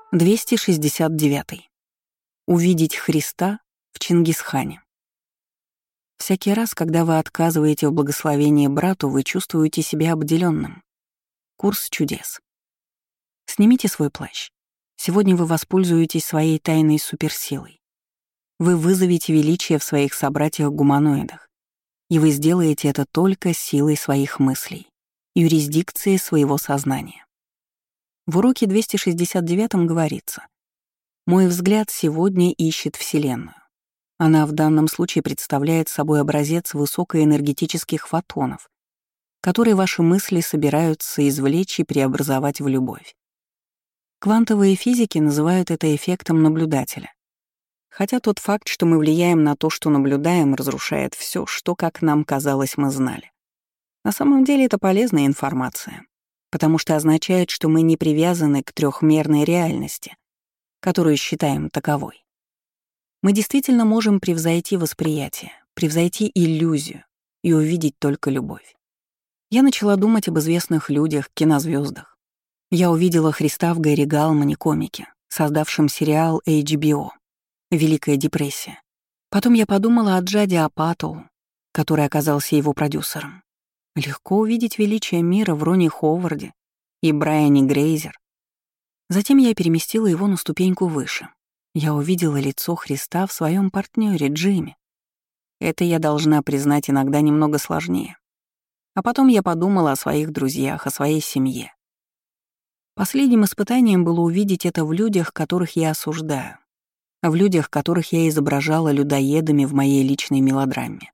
269. Увидеть Христа в Чингисхане. Всякий раз, когда вы отказываете в благословении брату, вы чувствуете себя обделенным. Курс чудес. Снимите свой плащ. Сегодня вы воспользуетесь своей тайной суперсилой. Вы вызовете величие в своих собратьях-гуманоидах. И вы сделаете это только силой своих мыслей, юрисдикцией своего сознания. В уроке 269 говорится: «Мой взгляд сегодня ищет Вселенную. Она в данном случае представляет собой образец высокоэнергетических фотонов, которые ваши мысли собираются извлечь и преобразовать в любовь. Квантовые физики называют это эффектом наблюдателя. Хотя тот факт, что мы влияем на то, что наблюдаем, разрушает все, что, как нам казалось, мы знали. На самом деле это полезная информация, потому что означает, что мы не привязаны к трехмерной реальности, которую считаем таковой. Мы действительно можем превзойти восприятие, превзойти иллюзию и увидеть только любовь. Я начала думать об известных людях, кинозвездах. Я увидела Христа в Гэри Галмане, комике, создавшем сериал HBO «Великая депрессия». Потом я подумала о Джаде Апатоу, который оказался его продюсером. Легко увидеть величие мира в Роне Ховарде и Брайане Грейзер. Затем я переместила его на ступеньку выше. Я увидела лицо Христа в своем партнере Джимми. Это, я должна признать, иногда немного сложнее. А потом я подумала о своих друзьях, о своей семье. Последним испытанием было увидеть это в людях, которых я осуждаю, в людях, которых я изображала людоедами в моей личной мелодраме.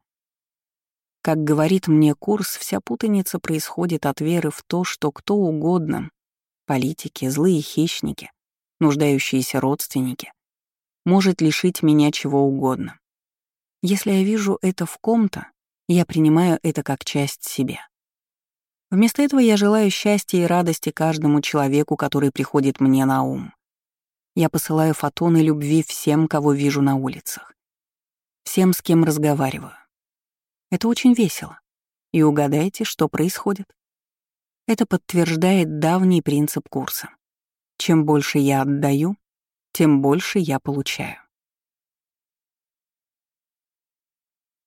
Как говорит мне курс, вся путаница происходит от веры в то, что кто угодно — политики, злые хищники, нуждающиеся родственники — может лишить меня чего угодно. Если я вижу это в ком-то, я принимаю это как часть себя. Вместо этого я желаю счастья и радости каждому человеку, который приходит мне на ум. Я посылаю фотоны любви всем, кого вижу на улицах, всем, с кем разговариваю. Это очень весело. И угадайте, что происходит. Это подтверждает давний принцип курса. Чем больше я отдаю, тем больше я получаю.